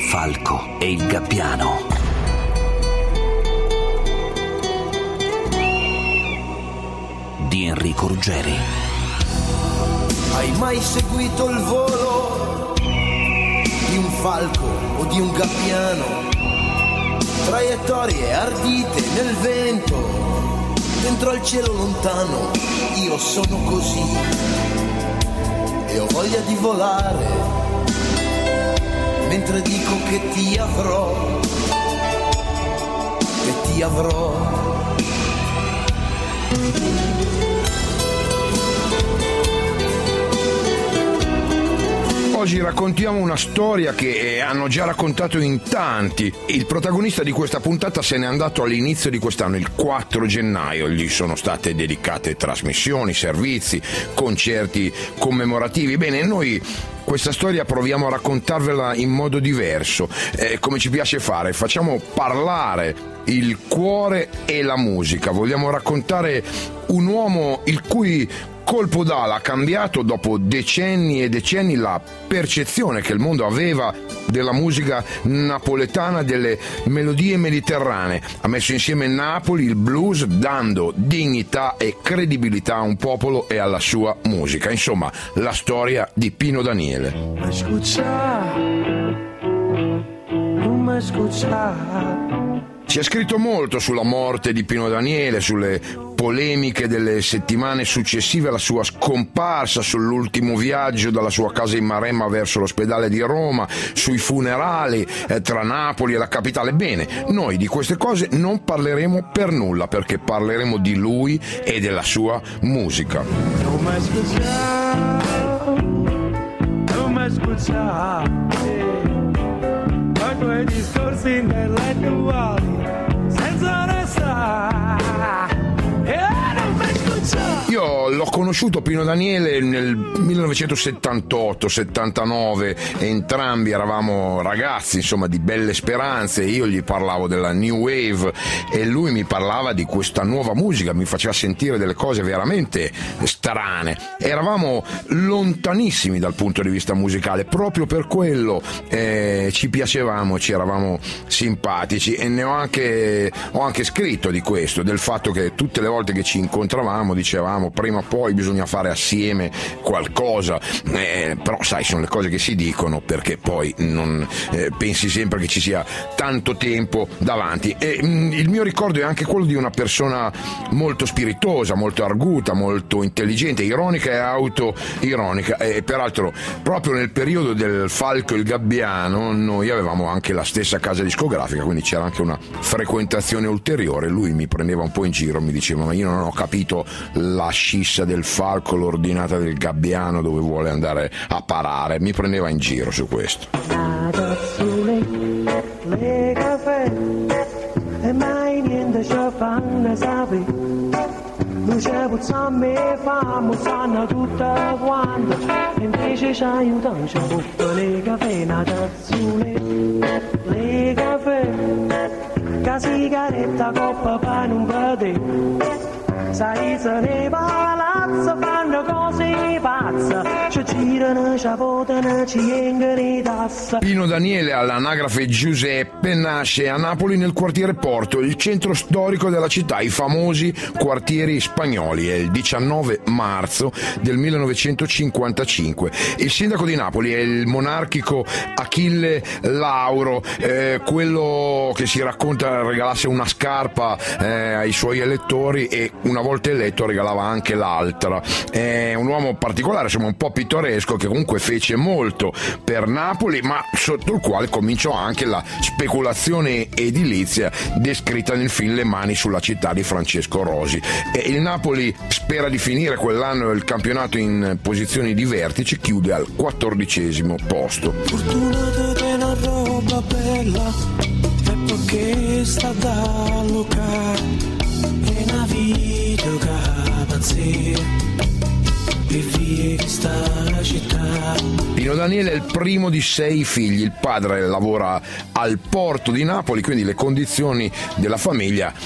Falco e il Gabbiano. Di Enrico Ruggeri. Hai mai seguito il volo di un falco o di un gabbiano? Traiettorie ardite nel vento, dentro al cielo lontano. Io sono così e ho voglia di volare, mentre dico che ti avrò, che ti avrò. Oggi raccontiamo una storia che hanno già raccontato in tanti. Il protagonista di questa puntata se n'è andato all'inizio di quest'anno, il 4 gennaio. Gli sono state dedicate trasmissioni, servizi, concerti commemorativi. Bene, noi questa storia proviamo a raccontarvela in modo diverso, come ci piace fare. Facciamo parlare il cuore e la musica. Vogliamo raccontare un uomo il cui colpo d'ala ha cambiato dopo decenni e decenni la percezione che il mondo aveva della musica napoletana, delle melodie mediterranee. Ha messo insieme Napoli, il blues, dando dignità e credibilità a un popolo e alla sua musica. Insomma, la storia di Pino Daniele. Si è scritto molto sulla morte di Pino Daniele, sulle polemiche delle settimane successive alla sua scomparsa, sull'ultimo viaggio dalla sua casa in Maremma verso l'ospedale di Roma, sui funerali tra Napoli e la capitale. Bene, noi di queste cose non parleremo per nulla, perché parleremo di lui e della sua musica. Quei discorsi intellettuali senza onestà e non mi scuccia. Io l'ho conosciuto Pino Daniele nel 1978-79, entrambi eravamo ragazzi, insomma, di belle speranze. Io gli parlavo della New Wave e lui mi parlava di questa nuova musica, mi faceva sentire delle cose veramente strane. Eravamo lontanissimi dal punto di vista musicale, proprio per quello ci piacevamo, ci eravamo simpatici, e ne ho anche scritto di questo, del fatto che tutte le volte che ci incontravamo dicevamo prima o poi bisogna fare assieme qualcosa, però sai, sono le cose che si dicono perché poi non pensi sempre che ci sia tanto tempo davanti. E il mio ricordo è anche quello di una persona molto spiritosa, molto arguta, molto intelligente, ironica e autoironica, e peraltro proprio nel periodo del Falco e il Gabbiano noi avevamo anche la stessa casa discografica, quindi c'era anche una frequentazione ulteriore. Lui mi prendeva un po' in giro, mi diceva: ma io non ho capito la scissa del Falco, l'ordinata del Gabbiano, dove vuole andare a parare. Mi prendeva in giro su questo. Le caffè e mai niente ci fanno sapere, non c'è puzzame famo sanno tutta quanta, invece ci aiutano, ci buttano le caffè, una tazzone, le caffè, che sigaretta, coppa, pane, un padre. Sai se ne palazzo fanno cose pazze, ci girano, ci votano, ci vengono i tassa. Pino Daniele, all'anagrafe Giuseppe, nasce a Napoli nel quartiere Porto, il centro storico della città, i famosi quartieri spagnoli. È il 19 marzo del 1955. Il sindaco di Napoli è il monarchico Achille Lauro, quello che si racconta regalasse una scarpa ai suoi elettori e una volta eletto regalava anche l'altra. È un uomo particolare, insomma un po' pittoresco, che comunque fece molto per Napoli, ma sotto il quale cominciò anche la speculazione edilizia descritta nel film Le mani sulla città di Francesco Rosi. Il Napoli spera di finire quell'anno il campionato in posizioni di vertice, chiude al 14° posto. Fortuna te una roba bella e perché sta da locare e una vita capazzia e via che sta la città. Pino Daniele è il primo di 6 figli, il padre lavora al porto di Napoli, quindi le condizioni della famiglia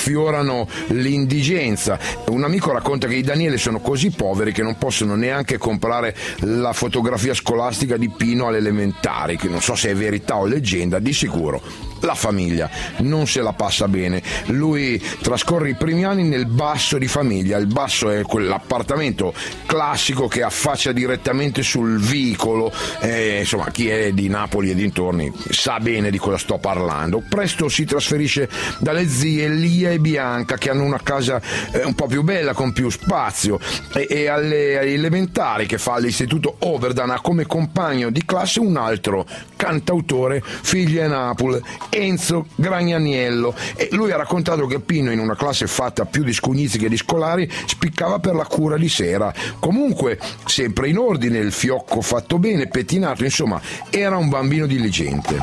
sfiorano l'indigenza. Un amico racconta che i Daniele sono così poveri che non possono neanche comprare la fotografia scolastica di Pino alle elementari, che non so se è verità o leggenda, di sicuro la famiglia non se la passa bene. Lui trascorre i primi anni nel basso di famiglia. Il basso è quell'appartamento classico che affaccia direttamente sul vicolo, insomma chi è di Napoli e dintorni sa bene di cosa sto parlando. Presto si trasferisce dalle zie Lia e Bianca, che hanno una casa un po' più bella con più spazio, e alle elementari che fa all'istituto Oberdan ha come compagno di classe un altro cantautore figlio a Napoli, Enzo Gragnaniello, e lui ha raccontato che Pino, in una classe fatta più di scugnizi che di scolari, spiccava per la cura di sera. Comunque sempre in ordine, il fiocco fatto bene, pettinato, insomma era un bambino diligente.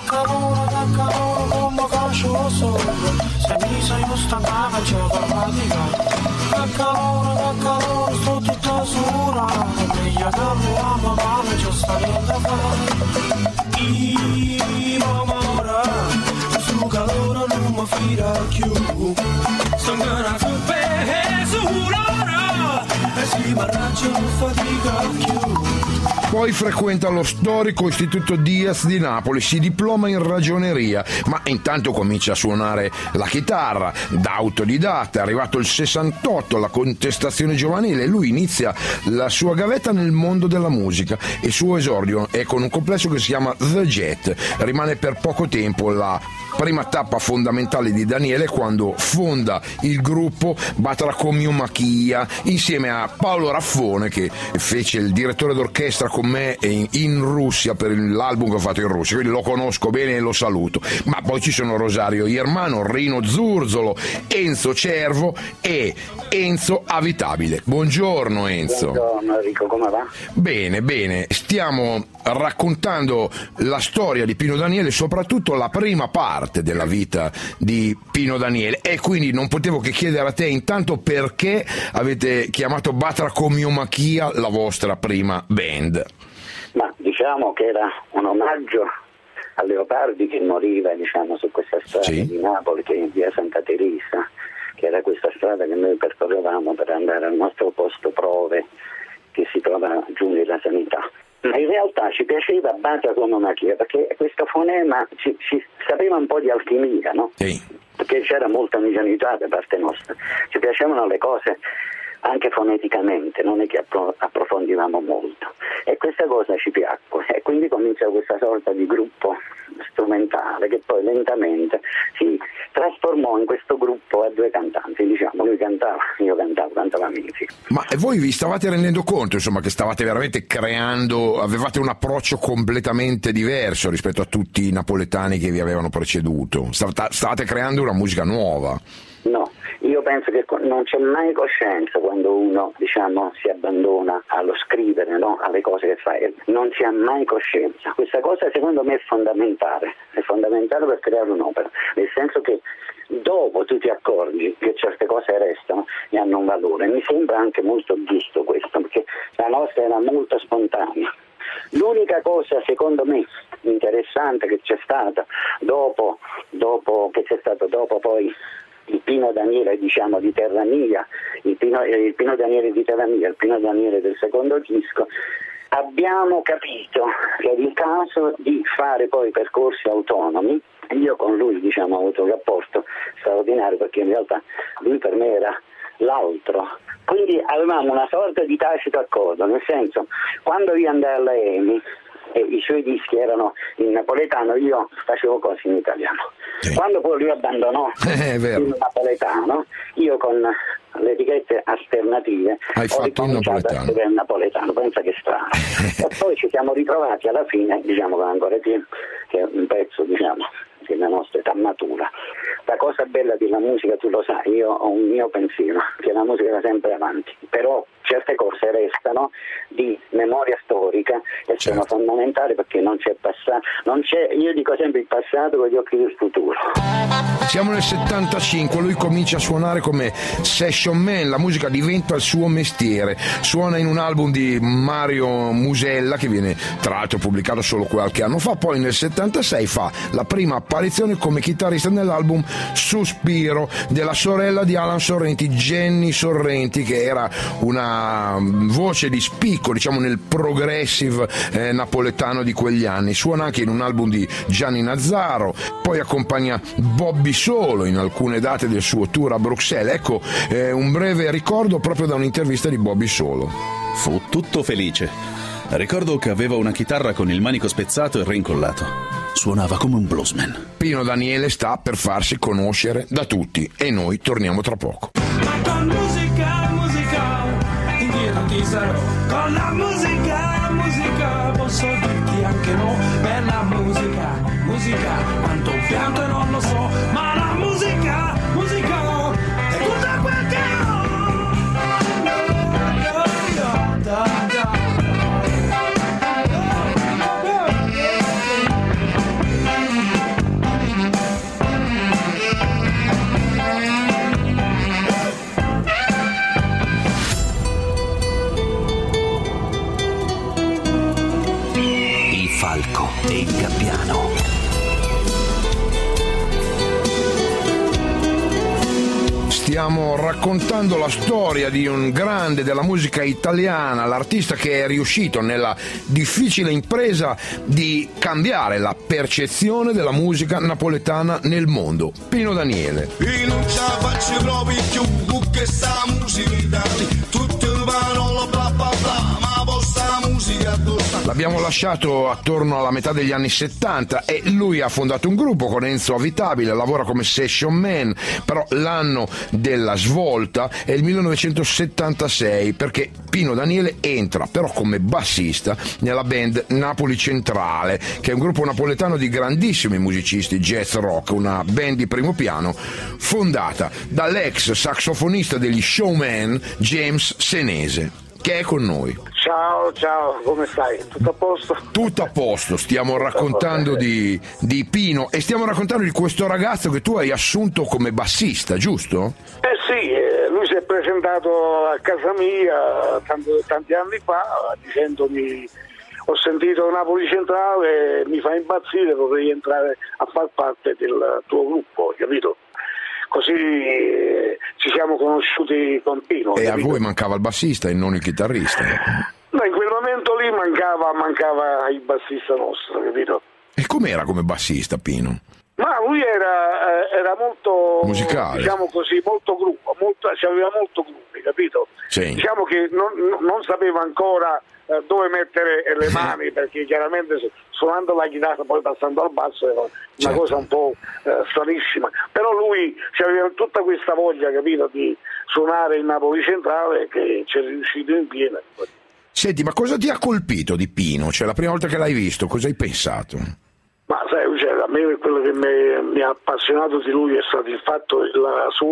Poi frequenta lo storico Istituto Diaz di Napoli, si diploma in ragioneria, ma intanto comincia a suonare la chitarra da autodidatta. È arrivato il 68, la contestazione giovanile, lui inizia la sua gavetta nel mondo della musica e il suo esordio è con un complesso che si chiama The Jet. Rimane per poco tempo. La prima tappa fondamentale di Daniele quando fonda il gruppo Batrakomio Machia insieme a Paolo Raffone, che fece il direttore d'orchestra con me in Russia per l'album che ho fatto in Russia, quindi lo conosco bene e lo saluto. Ma poi ci sono Rosario Iermano, Rino Zurzolo, Enzo Cervo e Enzo Avitabile. Buongiorno Enzo. Buongiorno Enrico, come va? Bene, bene, stiamo raccontando la storia di Pino Daniele, soprattutto la prima parte della vita di Pino Daniele, e quindi non potevo che chiedere a te intanto perché avete chiamato Batrakomio Machia la vostra prima band. Ma diciamo che era un omaggio a Leopardi, che moriva, diciamo, su questa strada di Napoli, che è in via Santa Teresa, che era questa strada che noi percorrevamo per andare al nostro posto prove che si trova giù nella sanità. Ma in realtà ci piaceva Batrakomio Machia perché questo fonema ci sapeva un po' di alchimia, no? Sì. Perché c'era molta ingenuità da parte nostra, ci piacevano le cose anche foneticamente, non è che approfondivamo molto, e questa cosa ci piacque, e quindi comincia questa sorta di gruppo strumentale che poi lentamente si trasformò in questo gruppo a due cantanti, diciamo, lui cantava, io cantava musica. Ma voi vi stavate rendendo conto, insomma, che stavate veramente creando, avevate un approccio completamente diverso rispetto a tutti i napoletani che vi avevano preceduto, stavate creando una musica nuova? No, io penso che non c'è mai coscienza quando uno, diciamo, si abbandona allo scrivere, no? Alle cose che fa, non si ha mai coscienza. Questa cosa secondo me è fondamentale per creare un'opera, nel senso che dopo tu ti accorgi che certe cose restano e hanno un valore. Mi sembra anche molto giusto questo, perché la nostra era molto spontanea. L'unica cosa secondo me interessante che c'è stata dopo poi il Pino Daniele, diciamo, di Terra Mia, il Pino Daniele di Terra Mia, il Pino Daniele del secondo disco, abbiamo capito che era il caso di fare poi percorsi autonomi. Io con lui, diciamo, ho avuto un rapporto straordinario, perché in realtà lui per me era l'altro. Quindi avevamo una sorta di tacito accordo, nel senso, quando io andai alla EMI e i suoi dischi erano in napoletano, io facevo cose in italiano. Sì. Quando poi lui abbandonò il napoletano, io con le etichette alternative ho ricominciato a scrivere il napoletano, pensa che strano. E poi ci siamo ritrovati alla fine, diciamo, con Ancora Più, che è un pezzo, diciamo, della nostra età matura. La cosa bella della musica, tu lo sai, io ho un mio pensiero, che la musica va sempre avanti, però certe cose restano di memoria storica e sono fondamentali, perché non c'è passato, io dico sempre il passato con gli occhi del futuro. Siamo nel 75, lui comincia a suonare come session man, la musica diventa il suo mestiere, suona in un album di Mario Musella che viene tra l'altro pubblicato solo qualche anno fa, poi nel 76 fa la prima apparizione come chitarrista nell'album Suspiro della sorella di Alan Sorrenti, Jenny Sorrenti, che era una voce di spicco, diciamo, nel progressive napoletano di quegli anni. Suona anche in un album di Gianni Nazzaro, poi accompagna Bobby Solo in alcune date del suo tour a Bruxelles. Ecco un breve ricordo proprio da un'intervista di Bobby Solo. Fu tutto felice. Ricordo che aveva una chitarra con il manico spezzato e reincollato. Suonava come un bluesman. Pino Daniele sta per farsi conoscere da tutti e noi torniamo tra poco. Ma con musica, indietro ti sarò. Con la musica, posso dirti anche no. Per la musica, quanto pianto e non lo so. Ma la musica, è tutta quel che ho. Il falco e il gabbiano. Stiamo raccontando la storia di un grande della musica italiana, l'artista che è riuscito nella difficile impresa di cambiare la percezione della musica napoletana nel mondo. Pino Daniele. Io non ce la faccio proprio più che sta musica, tutti vanno bla bla bla, ma vostra musica L'abbiamo lasciato attorno alla metà degli anni 70 e lui ha fondato un gruppo con Enzo Avitabile, lavora come session man, però l'anno della svolta è il 1976, perché Pino Daniele entra però come bassista nella band Napoli Centrale, che è un gruppo napoletano di grandissimi musicisti jazz rock, una band di primo piano fondata dall'ex saxofonista degli Showman James Senese, che è con noi. Ciao, come stai? Tutto a posto? Tutto a posto, stiamo raccontando di Pino e stiamo raccontando di questo ragazzo che tu hai assunto come bassista, giusto? Sì, lui si è presentato a casa mia tanti anni fa dicendomi: ho sentito Napoli Centrale, mi fa impazzire, vorrei entrare a far parte del tuo gruppo, capito? Così ci siamo conosciuti con Pino. E capito? A voi mancava il bassista e non il chitarrista? No, in quel momento lì mancava il bassista nostro, capito? E com'era come bassista Pino? Ma lui era molto musicale, diciamo così, molto gruppo, aveva molto gruppi, capito? Sì. Diciamo che non sapeva ancora dove mettere le mani, perché chiaramente suonando la chitarra poi passando al basso era una cosa un po' stranissima, però lui aveva tutta questa voglia, capito, di suonare in Napoli Centrale, che ci è riuscito in pieno. Senti, ma cosa ti ha colpito di Pino? Cioè, la prima volta che l'hai visto, cosa hai pensato? Ma sai, a me quello che mi ha appassionato di lui è stato il fatto, il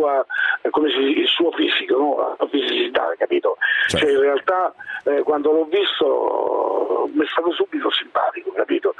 suo fisico, no? La fisicità, capito? Certo. Cioè, in realtà quando l'ho visto mi è stato subito simpatico, capito?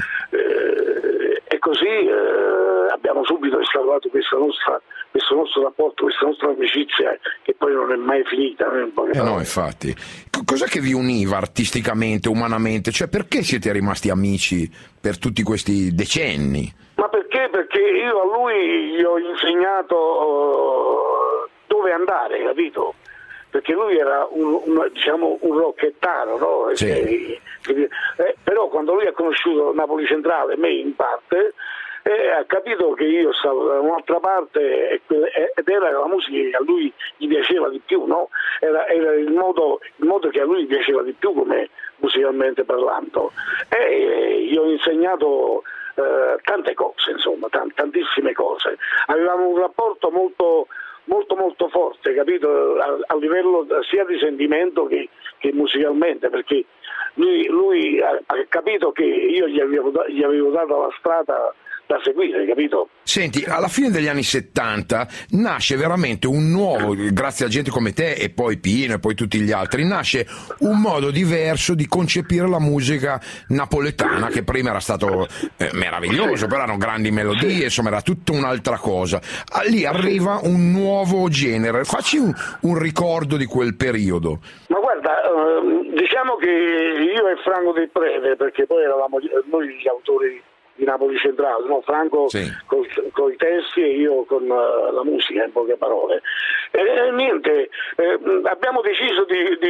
E così abbiamo subito instaurato questo nostro rapporto, questa nostra amicizia, che poi non è mai finita. No, infatti. Cos'è che vi univa artisticamente, umanamente? Cioè, perché siete rimasti amici per tutti questi decenni? Ma perché? Perché io a lui gli ho insegnato dove andare, capito? Perché lui era un rockettaro, no? Sì. Però quando lui ha conosciuto Napoli Centrale, me in parte, ha capito che io stavo da un'altra parte ed era la musica che a lui gli piaceva di più, no? Era il modo che a lui piaceva di più, come musicalmente parlando, e gli ho insegnato tante cose, insomma, tantissime cose. Avevamo un rapporto molto forte, capito, a livello sia di sentimento che musicalmente, perché lui ha capito che io gli avevo dato la strada da seguire, capito? Senti, alla fine degli anni 70 nasce veramente un nuovo, grazie a gente come te e poi Pino e poi tutti gli altri, nasce un modo diverso di concepire la musica napoletana, che prima era stato meraviglioso, però erano grandi melodie, insomma era tutta un'altra cosa. Lì arriva un nuovo genere, facci un ricordo di quel periodo. Ma guarda, diciamo che io e Franco Del Prete, perché poi eravamo noi gli autori di Napoli Centrale, no? Franco sì, con i testi e io con la musica, in poche parole. Niente, abbiamo deciso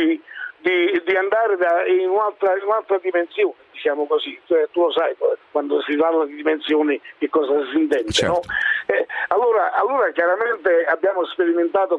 di andare in un'altra dimensione, diciamo così. Tu lo sai, quando si parla di dimensioni che cosa si intende, certo, no? Allora chiaramente abbiamo sperimentato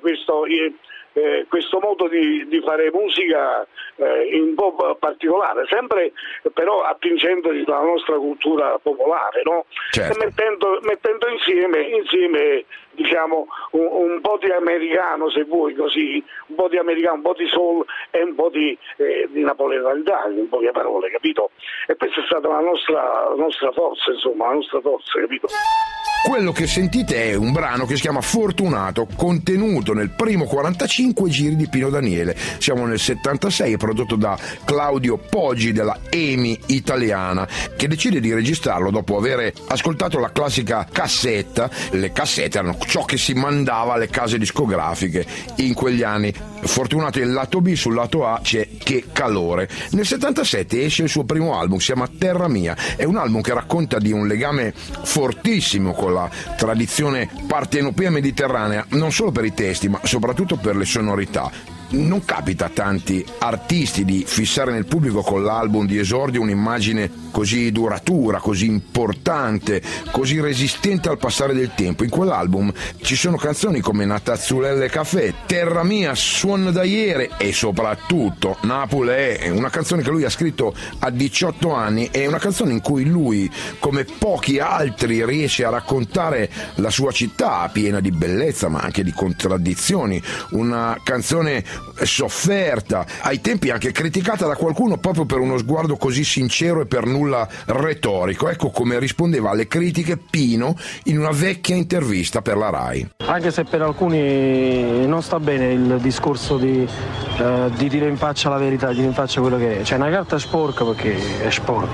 questo modo di fare musica un po' particolare, sempre però attingendoci dalla nostra cultura popolare, no? Certo. E mettendo insieme diciamo un po' di americano, se vuoi così, un po' di americano, un po' di soul e un po' di napoletanità, in poche parole, capito? E questa è stata la nostra forza, insomma, la nostra forza, capito? Quello che sentite è un brano che si chiama Fortunato, contenuto nel primo 45 giri di Pino Daniele. Siamo nel 76, prodotto da Claudio Poggi della EMI italiana, che decide di registrarlo dopo aver ascoltato la classica cassetta. Le cassette erano ciò che si mandava alle case discografiche in quegli anni. Fortunato è il lato B, sul lato A c'è Che calore. Nel 77 esce il suo primo album, si chiama Terra Mia. È un album che racconta di un legame fortissimo con la tradizione partenopea mediterranea, non solo per i testi ma soprattutto per le sonorità. Non capita a tanti artisti di fissare nel pubblico con l'album di esordio un'immagine così duratura, così importante, così resistente al passare del tempo. In quell'album ci sono canzoni come Natazzulelle Caffè, Terra Mia, Suon da ieri e soprattutto Napoli è una canzone che lui ha scritto a 18 anni, è una canzone in cui lui, come pochi altri, riesce a raccontare la sua città piena di bellezza ma anche di contraddizioni, una canzone sofferta, ai tempi anche criticata da qualcuno proprio per uno sguardo così sincero e per nulla retorico. Ecco come rispondeva alle critiche Pino in una vecchia intervista per la Rai. Anche se per alcuni non sta bene il discorso di dire in faccia la verità, di dire in faccia quello che è. Cioè una carta è sporca perché è sporca,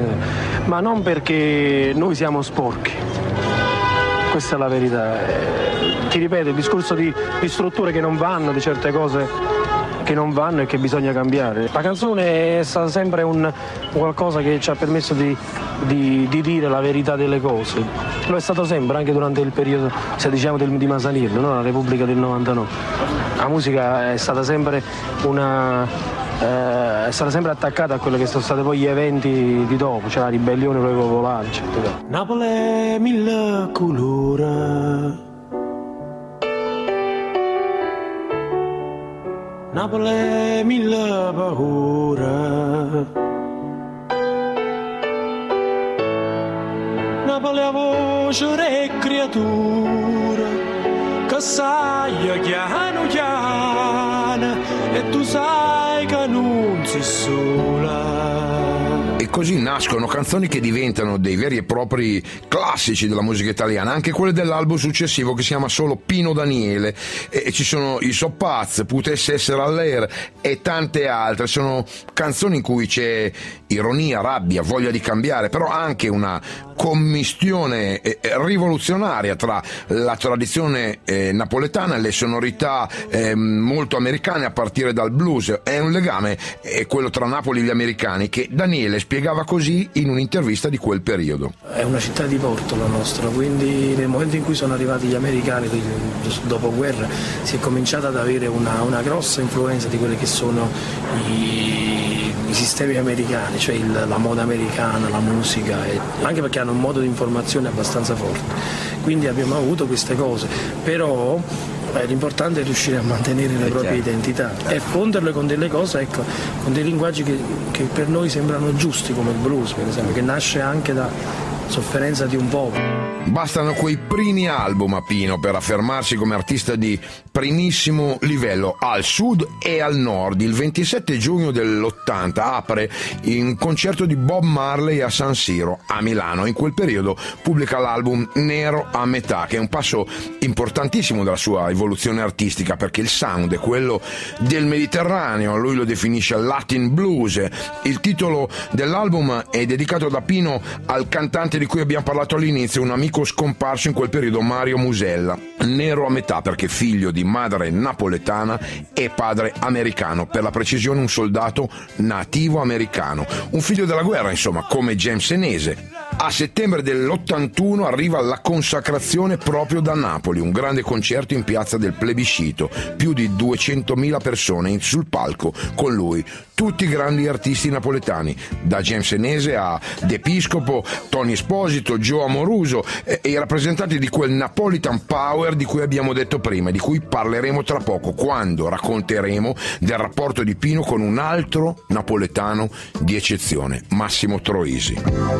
ma non perché noi siamo sporchi. Questa è la verità. Ti ripeto, il discorso di strutture che non vanno, di certe cose che non vanno e che bisogna cambiare. La canzone è stata sempre qualcosa che ci ha permesso di dire la verità delle cose. Lo è stato sempre, anche durante il periodo, se diciamo, di Masanirlo, no? La Repubblica del 99. La musica è stata sempre attaccata a quello che sono stati poi gli eventi di dopo, cioè la ribellione popolare, eccetera. Napoli è mille colori, Napoli è mille paure, Napoli è voce e creatura, che sai chiano chiano e tu sai che non sei sola. E così nascono canzoni che diventano dei veri e propri classici della musica italiana, anche quelle dell'album successivo che si chiama solo Pino Daniele, e ci sono i Soppaz, Potesse essere all'air e tante altre. Sono canzoni in cui c'è ironia, rabbia, voglia di cambiare, però anche una commistione rivoluzionaria tra la tradizione napoletana e le sonorità molto americane, a partire dal blues. È un legame, quello tra Napoli e gli americani, che Daniele spiegava così in un'intervista di quel periodo. È una città di porto la nostra, quindi nel momento in cui sono arrivati gli americani dopo guerra si è cominciata ad avere una grossa influenza di quelli che sono i sistemi americani, cioè la moda americana, la musica, anche perché hanno un modo di informazione abbastanza forte, quindi abbiamo avuto queste cose, però l'importante è riuscire a mantenere le proprie identità e fonderle con delle cose, ecco, con dei linguaggi che per noi sembrano giusti, come il blues per esempio, che nasce anche sofferenza di un popolo. Bastano quei primi album a Pino per affermarsi come artista di primissimo livello al sud e al nord. Il 27 giugno dell'80 apre in concerto di Bob Marley a San Siro a Milano. In quel periodo pubblica l'album Nero a metà, che è un passo importantissimo della sua evoluzione artistica, perché il sound è quello del Mediterraneo, lui lo definisce Latin blues. Il titolo dell'album è dedicato da Pino al cantante di cui abbiamo parlato all'inizio, un amico scomparso in quel periodo, Mario Musella. Nero a metà perché figlio di madre napoletana e padre americano, per la precisione un soldato nativo americano, un figlio della guerra, insomma, come James Senese. A settembre dell'81 arriva la consacrazione proprio da Napoli, un grande concerto in piazza del Plebiscito, più di 200.000 persone sul palco con lui, tutti grandi artisti napoletani, da James Senese a De Piscopo, Tony Esposito, Joe Amoruso, e i rappresentanti di quel Napolitan Power di cui abbiamo detto prima, di cui parleremo tra poco, quando racconteremo del rapporto di Pino con un altro napoletano di eccezione, Massimo Troisi.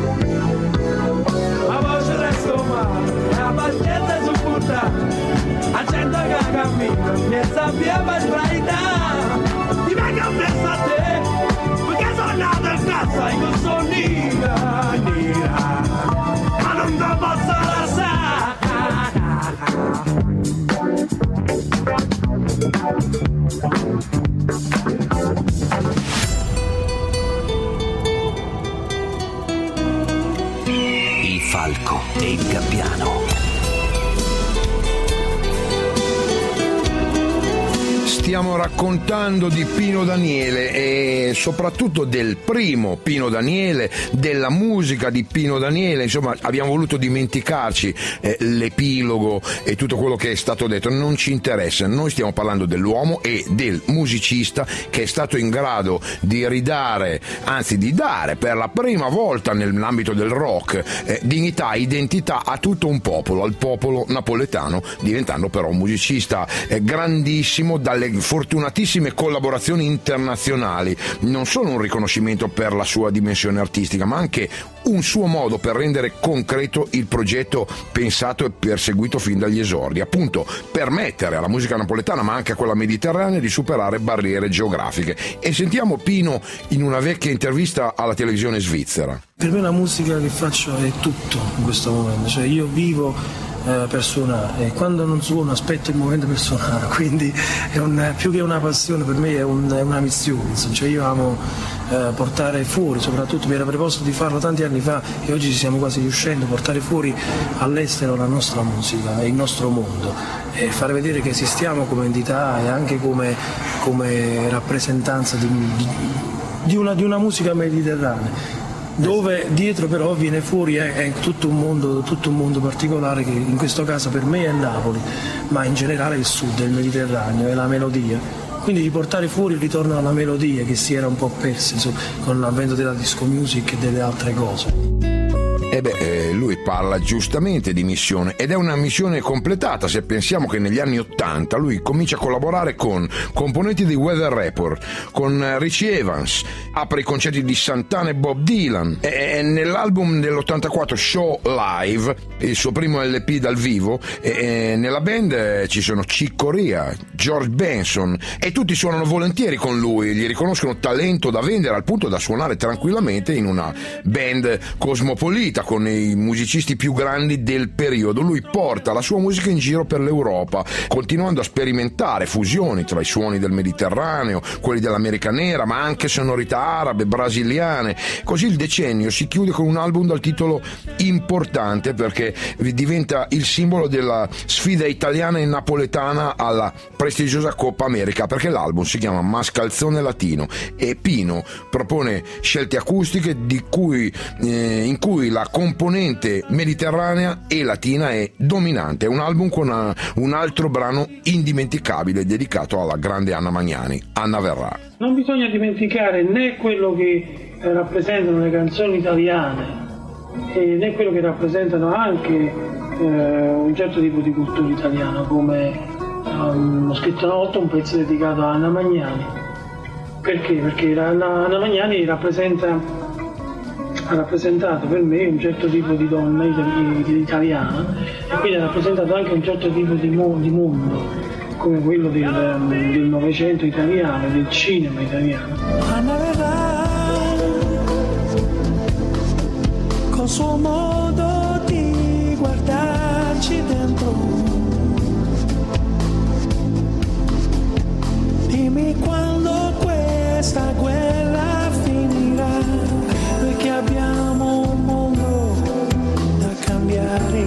La voce resto male, la pazienza è supportata, a cento che cammina, mi sappiamo sbraitare, ti vengo presso a te, perché sono nato in casa e non sono nera, ma non ti posso lasciare. Il falco e il gabbiano. Stiamo raccontando di Pino Daniele e soprattutto del primo Pino Daniele, della musica di Pino Daniele. Insomma, abbiamo voluto dimenticarci l'epilogo e tutto quello che è stato detto, non ci interessa. Noi stiamo parlando dell'uomo e del musicista che è stato in grado di ridare, anzi di dare per la prima volta nell'ambito del rock dignità, identità a tutto un popolo, al popolo napoletano, diventando però un musicista grandissimo, dalle fortunatissime collaborazioni internazionali, non solo un riconoscimento per la sua dimensione artistica, ma anche un suo modo per rendere concreto il progetto pensato e perseguito fin dagli esordi, appunto permettere alla musica napoletana, ma anche a quella mediterranea, di superare barriere geografiche. E sentiamo Pino in una vecchia intervista alla televisione svizzera. Per me la musica che faccio è tutto in questo momento, cioè io vivo per suonare, e quando non suono aspetto il momento per suonare, quindi è più che una passione, per me è una missione, cioè io amo portare fuori, soprattutto mi era preposto di farlo tanti anni fa e oggi ci stiamo quasi riuscendo, portare fuori all'estero la nostra musica e il nostro mondo e far vedere che esistiamo come entità e anche come rappresentanza di una musica mediterranea, dove dietro però viene fuori è tutto un mondo particolare, che in questo caso per me è Napoli, ma in generale il sud, il Mediterraneo, è la melodia. Quindi di portare fuori il ritorno alla melodia che si era un po' persa con l'avvento della disco music e delle altre cose. Lui parla giustamente di missione, ed è una missione completata se pensiamo che negli anni '80 lui comincia a collaborare con componenti di Weather Report, con Richie Evans, apre i concerti di Santana e Bob Dylan, e nell'album dell'84 Show Live, il suo primo LP dal vivo, nella band ci sono Chick Corea, George Benson, e tutti suonano volentieri con lui, gli riconoscono talento da vendere al punto da suonare tranquillamente in una band cosmopolita con i musicisti più grandi del periodo. Lui porta la sua musica in giro per l'Europa, continuando a sperimentare fusioni tra i suoni del Mediterraneo, quelli dell'America nera, ma anche sonorità arabe, brasiliane. Così il decennio si chiude con un album dal titolo importante, perché diventa il simbolo della sfida italiana e napoletana alla prestigiosa Coppa America, perché l'album si chiama Mascalzone Latino e Pino propone scelte acustiche in cui la componente mediterranea e latina è dominante. È un album con un altro brano indimenticabile dedicato alla grande Anna Magnani, Anna verrà. Non bisogna dimenticare né quello che rappresentano le canzoni italiane né quello che rappresentano anche un certo tipo di cultura italiana, come ho scritto una volta un pezzo dedicato a Anna Magnani. Perché? Perché Anna Magnani rappresenta ha rappresentato per me un certo tipo di donna italiana e quindi ha rappresentato anche un certo tipo di mondo, come quello del Novecento italiano, del cinema italiano. Col suo modo di guardarci dentro, dimmi quando questa guerra finirà, perché abbiamo un mondo da cambiare,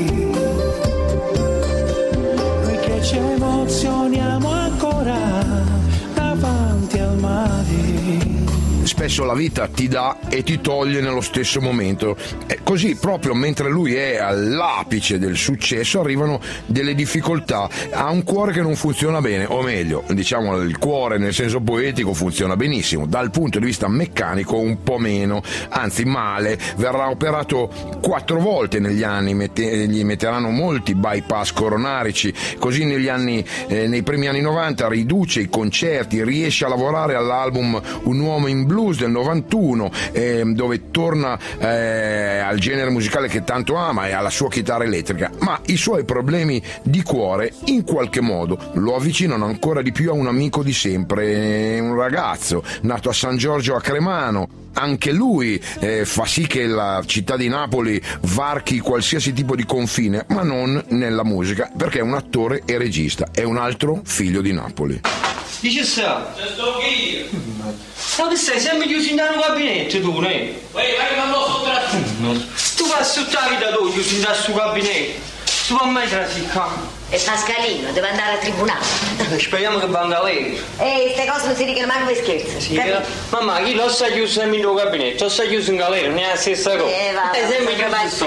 perché ci emozioniamo ancora davanti al mare. Spesso la vita ti dà e ti toglie nello stesso momento. Così, proprio mentre lui è all'apice del successo, arrivano delle difficoltà. Ha un cuore che non funziona bene, o meglio, diciamo, il cuore nel senso poetico funziona benissimo, dal punto di vista meccanico un po' meno, anzi male. Verrà operato 4 volte negli anni, gli metteranno molti bypass coronarici, così nei primi anni 90 riduce i concerti, riesce a lavorare all'album Un uomo in blues del 91, dove torna al genere musicale che tanto ama e alla sua chitarra elettrica, ma i suoi problemi di cuore in qualche modo lo avvicinano ancora di più a un amico di sempre, un ragazzo nato a San Giorgio a Cremano. Anche lui fa sì che la città di Napoli varchi qualsiasi tipo di confine, ma non nella musica, perché è un attore e regista, è un altro figlio di Napoli. Dice sta? Ci sto io. Ma che stai sempre chiuso in un gabinetto tu, ne? Vai che non lo sottratto. Tu passi tutta la vita tu chiuso in questo gabinetto. Tu non mai trasiccato. E Pascalino, deve andare al tribunale. Speriamo che venga lei. Queste cose non si dicono mai come scherzo. Sì, mamma, chi lo sta chiuso nel mio gabinetto? Lo sta chiuso in galera, non è la stessa cosa. Vabbè, sempre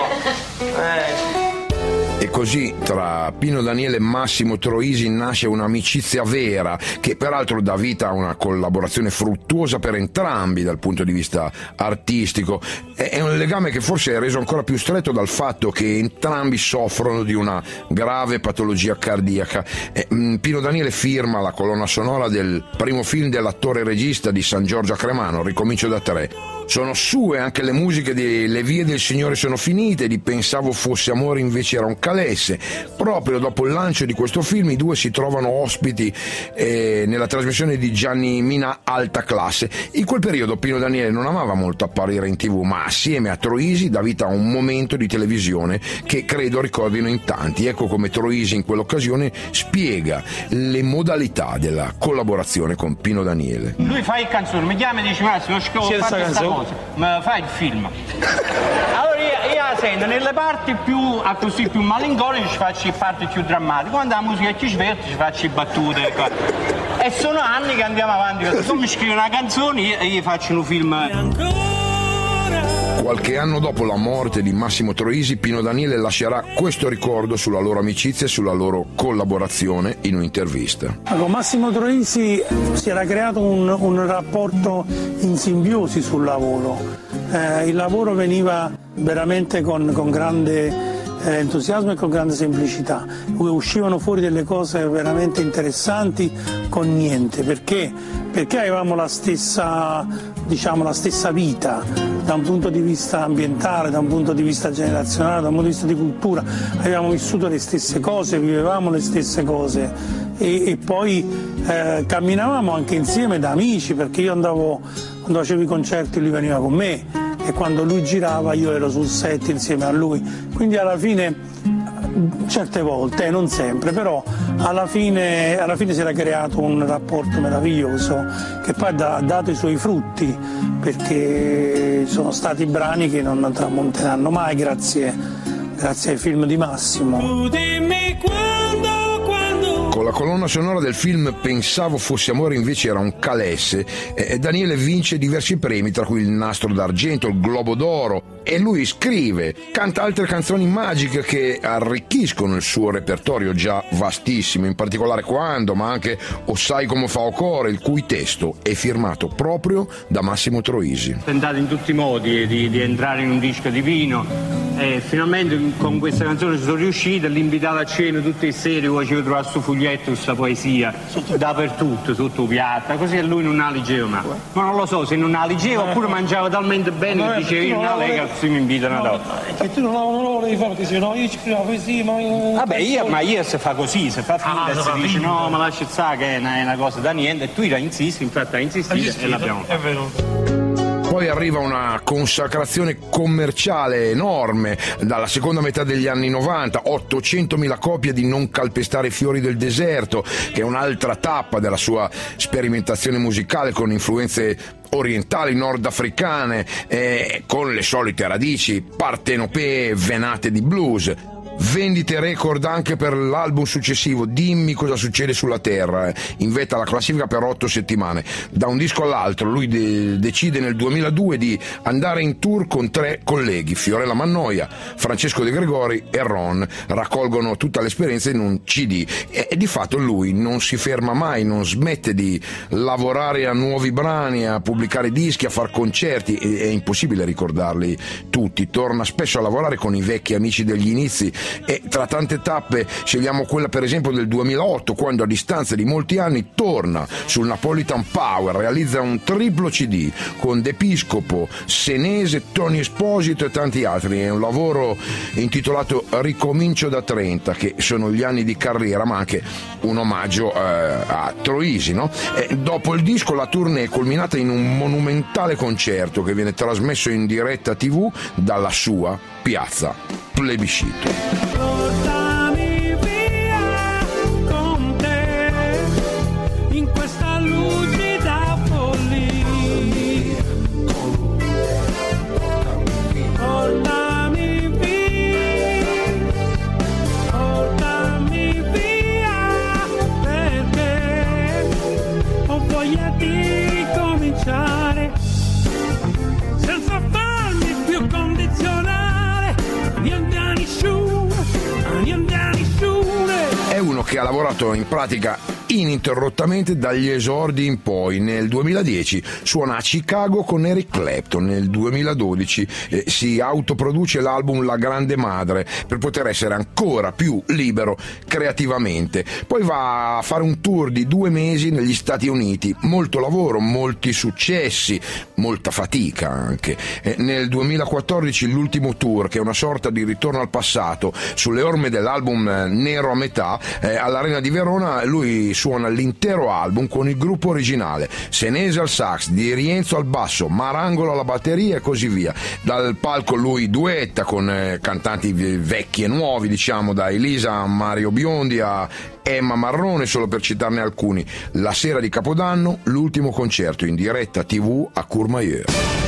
chiuso. E così tra Pino Daniele e Massimo Troisi nasce un'amicizia vera, che peraltro dà vita a una collaborazione fruttuosa per entrambi dal punto di vista artistico. È un legame che forse è reso ancora più stretto dal fatto che entrambi soffrono di una grave patologia cardiaca. Pino Daniele firma la colonna sonora del primo film dell'attore regista di San Giorgio a Cremano, Ricomincio da 3. Sono sue anche le musiche di Le vie del Signore sono finite, di Pensavo fosse amore invece era un calesse. Proprio dopo il lancio di questo film i due si trovano ospiti nella trasmissione di Gianni Mina Alta Classe. In quel periodo Pino Daniele non amava molto apparire in TV, ma assieme a Troisi dà vita a un momento di televisione che credo ricordino in tanti. Ecco come Troisi in quell'occasione spiega le modalità della collaborazione con Pino Daniele. Lui fa il canzone, mi chiama e dice Massimo, ho fatto questa cosa, ma fai il film. Allora io sento nelle parti più malinconiche ci faccio le parti più drammatiche, quando la musica ci sverte ci faccio le battute. E sono anni che andiamo avanti, tu mi scrivi una canzone e io faccio un film. Qualche anno dopo la morte di Massimo Troisi, Pino Daniele lascerà questo ricordo sulla loro amicizia e sulla loro collaborazione in un'intervista. Con Massimo Troisi si era creato un rapporto in simbiosi sul lavoro. Il lavoro veniva veramente con grande entusiasmo e con grande semplicità. Uscivano fuori delle cose veramente interessanti con niente, perché avevamo la stessa vita da un punto di vista ambientale, da un punto di vista generazionale, da un punto di vista di cultura. Avevamo vissuto le stesse cose, vivevamo le stesse cose e poi camminavamo anche insieme da amici, perché io quando facevo i concerti lui veniva con me e quando lui girava io ero sul set insieme a lui, quindi alla fine certe volte, non sempre, però alla fine si era creato un rapporto meraviglioso che poi ha dato i suoi frutti, perché sono stati brani che non tramonteranno mai grazie ai film di Massimo. Con la colonna sonora del film Pensavo fosse amore invece era un calesse, Daniele vince diversi premi, tra cui il Nastro d'Argento, il Globo d'Oro, e lui scrive, canta altre canzoni magiche che arricchiscono il suo repertorio già vastissimo, in particolare Quando, ma anche O sai come fa o core, il cui testo è firmato proprio da Massimo Troisi. Tentate in tutti i modi di entrare in un disco di Pino. E finalmente con questa canzone ci sono riuscito, l'invitato a cena tutte le sere facevo trovare questo foglietto, questa poesia dappertutto, sotto piatta, così a lui non la leggeva mai. Ma non lo so se non la leggeva oppure mangiava talmente bene che diceva io non lei che si mi invitano dopo. Che tu non lo volevi fare perché se no io scrivo la poesia ma... Vabbè io se fa così, se fa finta si dice no ma lascia stare che è una cosa da niente e tu insisti, infatti hai insistito e l'abbiamo fatto. È vero. Poi arriva una consacrazione commerciale enorme dalla seconda metà degli anni 90, 800.000 copie di Non calpestare i fiori del deserto, che è un'altra tappa della sua sperimentazione musicale con influenze orientali, nordafricane, con le solite radici partenopee venate di blues. Vendite record anche per l'album successivo Dimmi cosa succede sulla terra, in vetta alla classifica per 8 settimane. Da un disco all'altro lui decide nel 2002 di andare in tour con 3 colleghi, Fiorella Mannoia, Francesco De Gregori e Ron. Raccolgono tutta l'esperienza in un CD e di fatto lui non si ferma mai, non smette di lavorare a nuovi brani, a pubblicare dischi, a far concerti. È impossibile ricordarli tutti, torna spesso a lavorare con i vecchi amici degli inizi. E tra tante tappe scegliamo quella per esempio del 2008, quando a distanza di molti anni torna sul Napolitan Power, realizza un triplo CD con D'Episcopo, Senese, Tony Esposito e tanti altri. È un lavoro intitolato Ricomincio da 30, che sono gli anni di carriera ma anche un omaggio a Troisi, no? Dopo il disco la tournée è culminata in un monumentale concerto che viene trasmesso in diretta TV dalla sua piazza Plebiscito. Portami via con te in questa lucida follia. Portami via perché ho voglia di cominciare senza farmi più condizionare. È uno che ha lavorato in pratica ininterrottamente dagli esordi in poi. Nel 2010 suona a Chicago con Eric Clapton, nel 2012 si autoproduce l'album La Grande Madre per poter essere ancora più libero creativamente. Poi va a fare un tour di 2 mesi negli Stati Uniti, molto lavoro, molti successi, molta fatica anche. Nel 2014 l'ultimo tour, che è una sorta di ritorno al passato, sulle orme dell'album Nero a metà, all'Arena di Verona lui suona l'intero album con il gruppo originale, Senese al sax, Di Rienzo al basso, Marangolo alla batteria e così via. Dal palco lui duetta con cantanti vecchi e nuovi, diciamo, da Elisa a Mario Biondi a Emma Marrone, solo per citarne alcuni. La sera di Capodanno l'ultimo concerto in diretta TV a Courmayeur.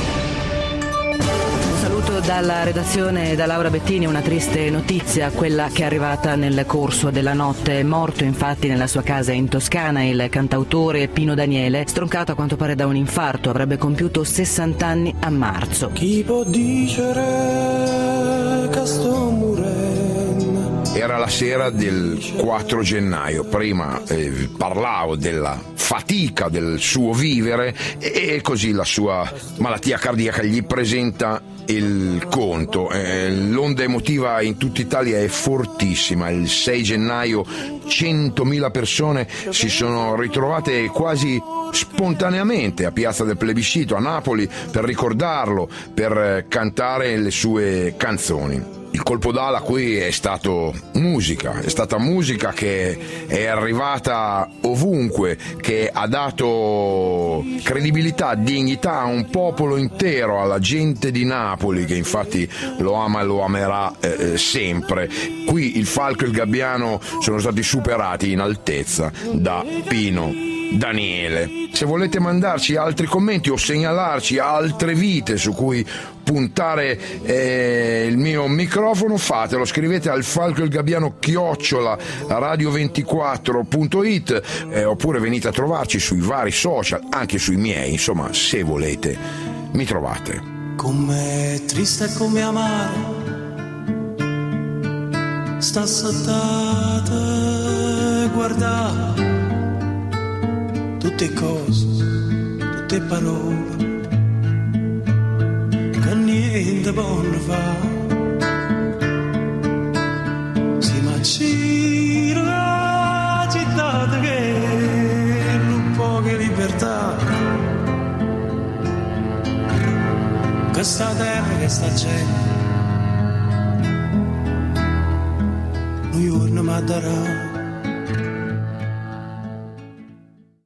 Dalla redazione da Laura Bettini una triste notizia, quella che è arrivata nel corso della notte. È morto infatti nella sua casa in Toscana il cantautore Pino Daniele, stroncato a quanto pare da un infarto. Avrebbe compiuto 60 anni a marzo. Chi può dicere che sto morendo? Era la sera del 4 gennaio, prima parlavo della fatica del suo vivere e così la sua malattia cardiaca gli presenta il conto. L'onda emotiva in tutta Italia è fortissima. Il 6 gennaio 100.000 persone si sono ritrovate quasi spontaneamente a Piazza del Plebiscito a Napoli per ricordarlo, per cantare le sue canzoni. Il colpo d'ala qui è stata musica che è arrivata ovunque, che ha dato credibilità, dignità a un popolo intero, alla gente di Napoli, che infatti lo ama e lo amerà sempre. Qui il Falco e il Gabbiano sono stati superati in altezza da Pino Daniele. Se volete mandarci altri commenti o segnalarci altre vite su cui puntare il mio microfono, fatelo, scrivete al Falco e il Gabbiano @radio24.it oppure venite a trovarci sui vari social, anche sui miei, insomma, se volete mi trovate. Com'è triste e come amare sta saltata, guarda tutte cose, tutte parole che niente buono fa. questa terra che sta gente un giorno mi darà